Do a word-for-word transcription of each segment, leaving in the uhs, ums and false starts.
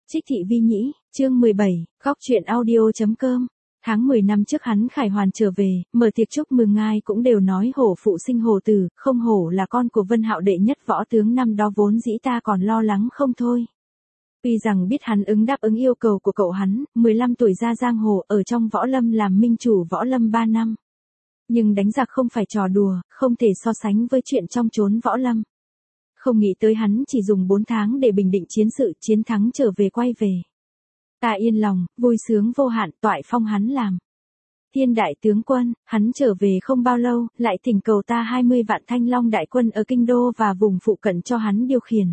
Trích Thị Vi Nhĩ, chương mười bảy, góc truyện audio.com. Tháng mười năm trước hắn khải hoàn trở về, mở tiệc chúc mừng ai cũng đều nói hổ phụ sinh hổ tử, không hổ là con của Vân Hạo đệ nhất võ tướng năm đó vốn dĩ ta còn lo lắng không thôi. Tuy rằng biết hắn ứng đáp ứng yêu cầu của cậu hắn, mười lăm tuổi ra giang hồ ở trong võ lâm làm minh chủ võ lâm ba năm. Nhưng đánh giặc không phải trò đùa, không thể so sánh với chuyện trong chốn võ lâm. Không nghĩ tới hắn chỉ dùng bốn tháng để bình định chiến sự, chiến thắng trở về quay về. Ta yên lòng, vui sướng vô hạn, toại phong hắn làm Thiên đại tướng quân. Hắn trở về không bao lâu, lại thỉnh cầu ta hai mươi vạn thanh long đại quân ở kinh đô và vùng phụ cận cho hắn điều khiển.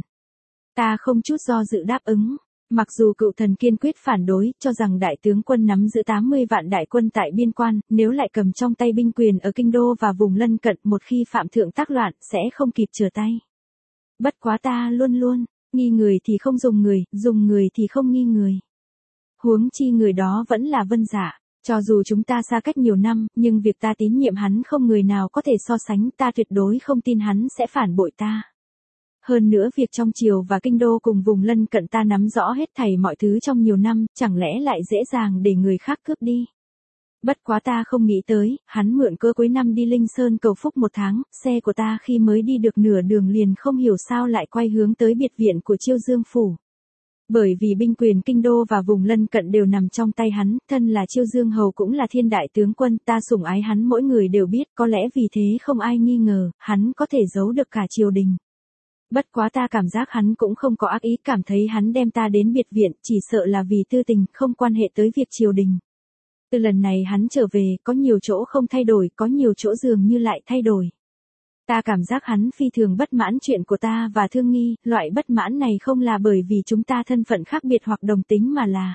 Ta không chút do dự đáp ứng. Mặc dù cựu thần kiên quyết phản đối, cho rằng đại tướng quân nắm giữ tám mươi vạn đại quân tại biên quan, nếu lại cầm trong tay binh quyền ở kinh đô và vùng lân cận, một khi phạm thượng tác loạn, sẽ không kịp trở tay. Bất quá ta luôn luôn, nghi người thì không dùng người, dùng người thì không nghi người. Huống chi người đó vẫn là Vân Dạ, cho dù chúng ta xa cách nhiều năm, nhưng việc ta tín nhiệm hắn không người nào có thể so sánh, ta tuyệt đối không tin hắn sẽ phản bội ta. Hơn nữa việc trong triều và kinh đô cùng vùng lân cận ta nắm rõ hết thảy mọi thứ trong nhiều năm, chẳng lẽ lại dễ dàng để người khác cướp đi. Bất quá ta không nghĩ tới, hắn mượn cơ cuối năm đi Linh Sơn cầu phúc một tháng, xe của ta khi mới đi được nửa đường liền không hiểu sao lại quay hướng tới biệt viện của Chiêu Dương Phủ. Bởi vì binh quyền kinh đô và vùng lân cận đều nằm trong tay hắn, thân là Chiêu Dương Hầu cũng là thiên đại tướng quân, ta sủng ái hắn mỗi người đều biết, có lẽ vì thế không ai nghi ngờ, hắn có thể giấu được cả triều đình. Bất quá ta cảm giác hắn cũng không có ác ý, cảm thấy hắn đem ta đến biệt viện, chỉ sợ là vì tư tình, không quan hệ tới việc triều đình. Từ lần này hắn trở về, có nhiều chỗ không thay đổi, có nhiều chỗ dường như lại thay đổi. Ta cảm giác hắn phi thường bất mãn chuyện của ta và Thương Nghi, loại bất mãn này không là bởi vì chúng ta thân phận khác biệt hoặc đồng tính mà là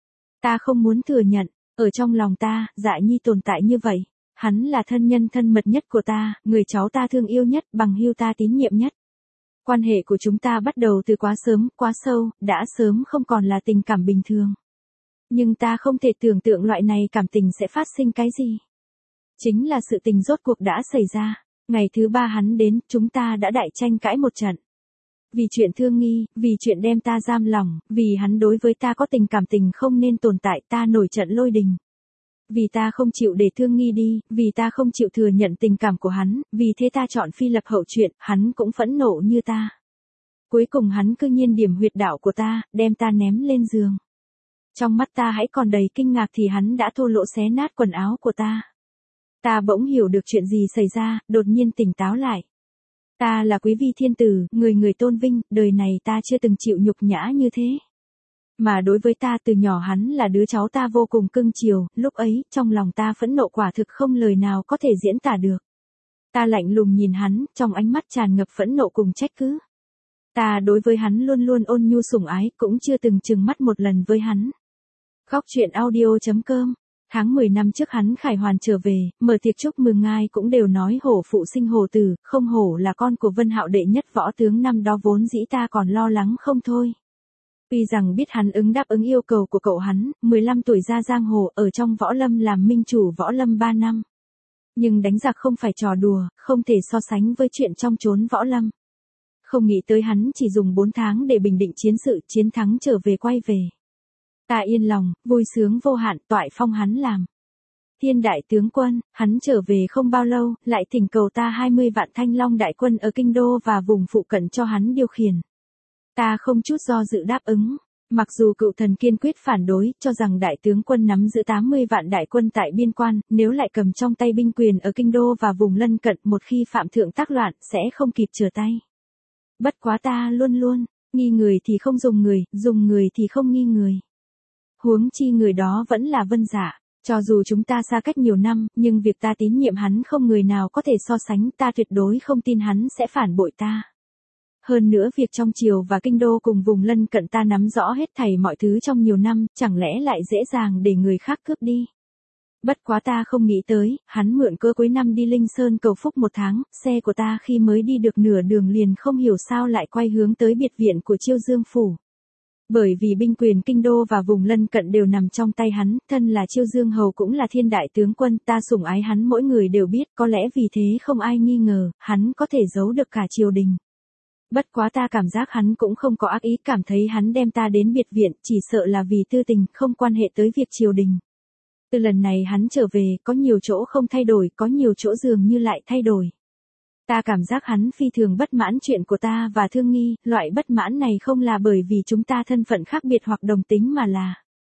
ta không muốn thừa nhận, ở trong lòng ta, Dạ Nhi tồn tại như vậy. Hắn là thân nhân thân mật nhất của ta, người cháu ta thương yêu nhất, bằng hữu ta tín nhiệm nhất. Quan hệ của chúng ta bắt đầu từ quá sớm, quá sâu, đã sớm không còn là tình cảm bình thường. Nhưng ta không thể tưởng tượng loại này cảm tình sẽ phát sinh cái gì. Chính là sự tình rốt cuộc đã xảy ra. Ngày thứ ba hắn đến, chúng ta đã đại tranh cãi một trận. Vì chuyện Thương Nghi, vì chuyện đem ta giam lòng, vì hắn đối với ta có tình cảm tình không nên tồn tại, ta nổi trận lôi đình. Vì ta không chịu để Thương Nghi đi, vì ta không chịu thừa nhận tình cảm của hắn, vì thế ta chọn phi lập hậu chuyện, hắn cũng phẫn nộ như ta. Cuối cùng hắn cư nhiên điểm huyệt đạo của ta, đem ta ném lên giường. Trong mắt ta hãy còn đầy kinh ngạc thì hắn đã thô lỗ xé nát quần áo của ta. Ta bỗng hiểu được chuyện gì xảy ra, đột nhiên tỉnh táo lại. Ta là quý vi thiên tử, người người tôn vinh, đời này ta chưa từng chịu nhục nhã như thế. Mà đối với ta từ nhỏ hắn là đứa cháu ta vô cùng cưng chiều, lúc ấy, trong lòng ta phẫn nộ quả thực không lời nào có thể diễn tả được. Ta lạnh lùng nhìn hắn, trong ánh mắt tràn ngập phẫn nộ cùng trách cứ. Ta đối với hắn luôn luôn ôn nhu sủng ái, cũng chưa từng chừng mắt một lần với hắn. Góc truyện audio.com. Tháng mười năm trước hắn khải hoàn trở về, mở tiệc chúc mừng ai cũng đều nói hổ phụ sinh hổ tử, không hổ là con của Vân Hạo đệ nhất võ tướng năm đó vốn dĩ ta còn lo lắng không thôi. Tuy rằng biết hắn ứng đáp ứng yêu cầu của cậu hắn, mười lăm tuổi ra giang hồ ở trong võ lâm làm minh chủ võ lâm ba năm. Nhưng đánh giặc không phải trò đùa, không thể so sánh với chuyện trong chốn võ lâm. Không nghĩ tới hắn chỉ dùng bốn tháng để bình định chiến sự, chiến thắng trở về quay về. Ta yên lòng, vui sướng vô hạn, toại phong hắn làm Thiên đại tướng quân. Hắn trở về không bao lâu, lại thỉnh cầu ta hai mươi vạn thanh long đại quân ở kinh đô và vùng phụ cận cho hắn điều khiển. Ta không chút do dự đáp ứng. Mặc dù cựu thần kiên quyết phản đối, cho rằng đại tướng quân nắm giữ tám mươi vạn đại quân tại biên quan, nếu lại cầm trong tay binh quyền ở kinh đô và vùng lân cận, một khi phạm thượng tác loạn, sẽ không kịp trở tay. Bất quá ta luôn luôn, nghi người thì không dùng người, dùng người thì không nghi người. Huống chi người đó vẫn là Vân Dạ, cho dù chúng ta xa cách nhiều năm, nhưng việc ta tín nhiệm hắn không người nào có thể so sánh, ta tuyệt đối không tin hắn sẽ phản bội ta. Hơn nữa việc trong triều và kinh đô cùng vùng lân cận ta nắm rõ hết thảy mọi thứ trong nhiều năm, chẳng lẽ lại dễ dàng để người khác cướp đi. Bất quá ta không nghĩ tới, hắn mượn cơ cuối năm đi Linh Sơn cầu phúc một tháng, xe của ta khi mới đi được nửa đường liền không hiểu sao lại quay hướng tới biệt viện của Chiêu Dương Phủ. Bởi vì binh quyền kinh đô và vùng lân cận đều nằm trong tay hắn, thân là Chiêu Dương Hầu cũng là thiên đại tướng quân, ta sủng ái hắn mỗi người đều biết, có lẽ vì thế không ai nghi ngờ, hắn có thể giấu được cả triều đình. Bất quá ta cảm giác hắn cũng không có ác ý, cảm thấy hắn đem ta đến biệt viện, chỉ sợ là vì tư tình, không quan hệ tới việc triều đình. Từ lần này hắn trở về, có nhiều chỗ không thay đổi, có nhiều chỗ dường như lại thay đổi. Ta cảm giác hắn phi thường bất mãn chuyện của ta và Thương Nghi, loại bất mãn này không là bởi vì chúng ta thân phận khác biệt hoặc đồng tính mà là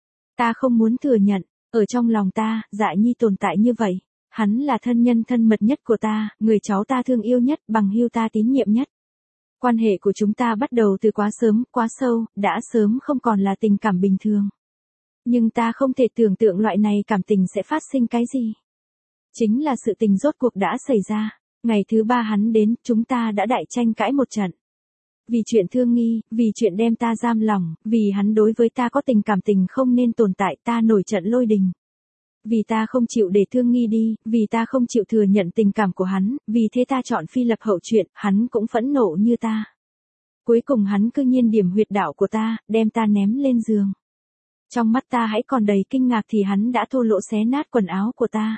ta không muốn thừa nhận, ở trong lòng ta, Dại Nhi tồn tại như vậy. Hắn là thân nhân thân mật nhất của ta, người cháu ta thương yêu nhất, bằng hữu ta tín nhiệm nhất. Quan hệ của chúng ta bắt đầu từ quá sớm, quá sâu, đã sớm không còn là tình cảm bình thường. Nhưng ta không thể tưởng tượng loại này cảm tình sẽ phát sinh cái gì. Chính là sự tình rốt cuộc đã xảy ra. Ngày thứ ba hắn đến, chúng ta đã đại tranh cãi một trận. Vì chuyện Thương Nghi, vì chuyện đem ta giam lỏng, vì hắn đối với ta có tình cảm tình không nên tồn tại, ta nổi trận lôi đình. Vì ta không chịu để Thương Nghi đi, vì ta không chịu thừa nhận tình cảm của hắn, vì thế ta chọn phi lập hậu chuyện, hắn cũng phẫn nộ như ta. Cuối cùng hắn cư nhiên điểm huyệt đạo của ta, đem ta ném lên giường. Trong mắt ta hãy còn đầy kinh ngạc thì hắn đã thô lỗ xé nát quần áo của ta.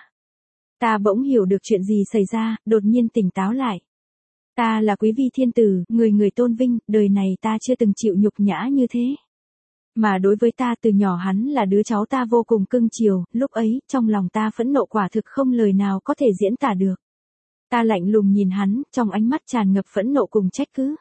Ta bỗng hiểu được chuyện gì xảy ra, đột nhiên tỉnh táo lại. Ta là quý vi thiên tử, người người tôn vinh, đời này ta chưa từng chịu nhục nhã như thế. Mà đối với ta từ nhỏ hắn là đứa cháu ta vô cùng cưng chiều, lúc ấy, trong lòng ta phẫn nộ quả thực không lời nào có thể diễn tả được. Ta lạnh lùng nhìn hắn, trong ánh mắt tràn ngập phẫn nộ cùng trách cứ.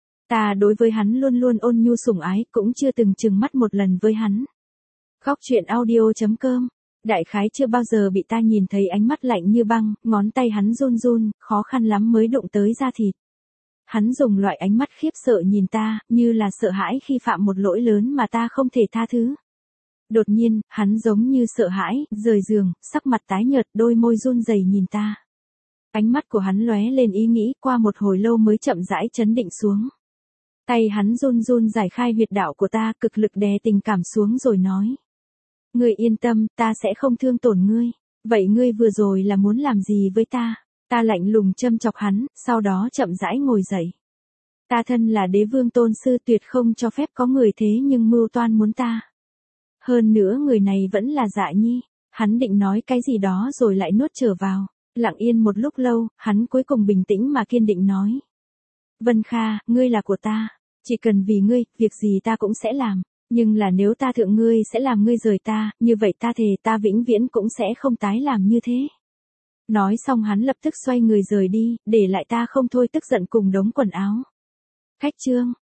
Ta đối với hắn luôn luôn ôn nhu sủng ái, cũng chưa từng chừng mắt một lần với hắn. Khóc chuyện audio chấm com. Đại khái chưa bao giờ bị ta nhìn thấy ánh mắt lạnh như băng, ngón tay hắn run run, khó khăn lắm mới đụng tới da thịt. Hắn dùng loại ánh mắt khiếp sợ nhìn ta, như là sợ hãi khi phạm một lỗi lớn mà ta không thể tha thứ. Đột nhiên, hắn giống như sợ hãi, rời giường, sắc mặt tái nhợt, đôi môi run rẩy nhìn ta. Ánh mắt của hắn lóe lên ý nghĩ, qua một hồi lâu mới chậm rãi chấn định xuống. Tay hắn run run giải khai huyệt đạo của ta, cực lực đè tình cảm xuống rồi nói. Ngươi yên tâm, ta sẽ không thương tổn ngươi. Vậy ngươi vừa rồi là muốn làm gì với ta? Ta lạnh lùng châm chọc hắn, sau đó chậm rãi ngồi dậy. Ta thân là đế vương tôn sư, tuyệt không cho phép có người thế nhưng mưu toan muốn ta. Hơn nữa người này vẫn là Dại Nhi. Hắn định nói cái gì đó rồi lại nuốt trở vào. Lặng yên một lúc lâu, hắn cuối cùng bình tĩnh mà kiên định nói. Vân Kha, ngươi là của ta. Chỉ cần vì ngươi, việc gì ta cũng sẽ làm. Nhưng là nếu ta thượng ngươi sẽ làm ngươi rời ta, như vậy ta thề ta vĩnh viễn cũng sẽ không tái làm như thế. Nói xong hắn lập tức xoay người rời đi, để lại ta không thôi tức giận cùng đống quần áo. Khách chương.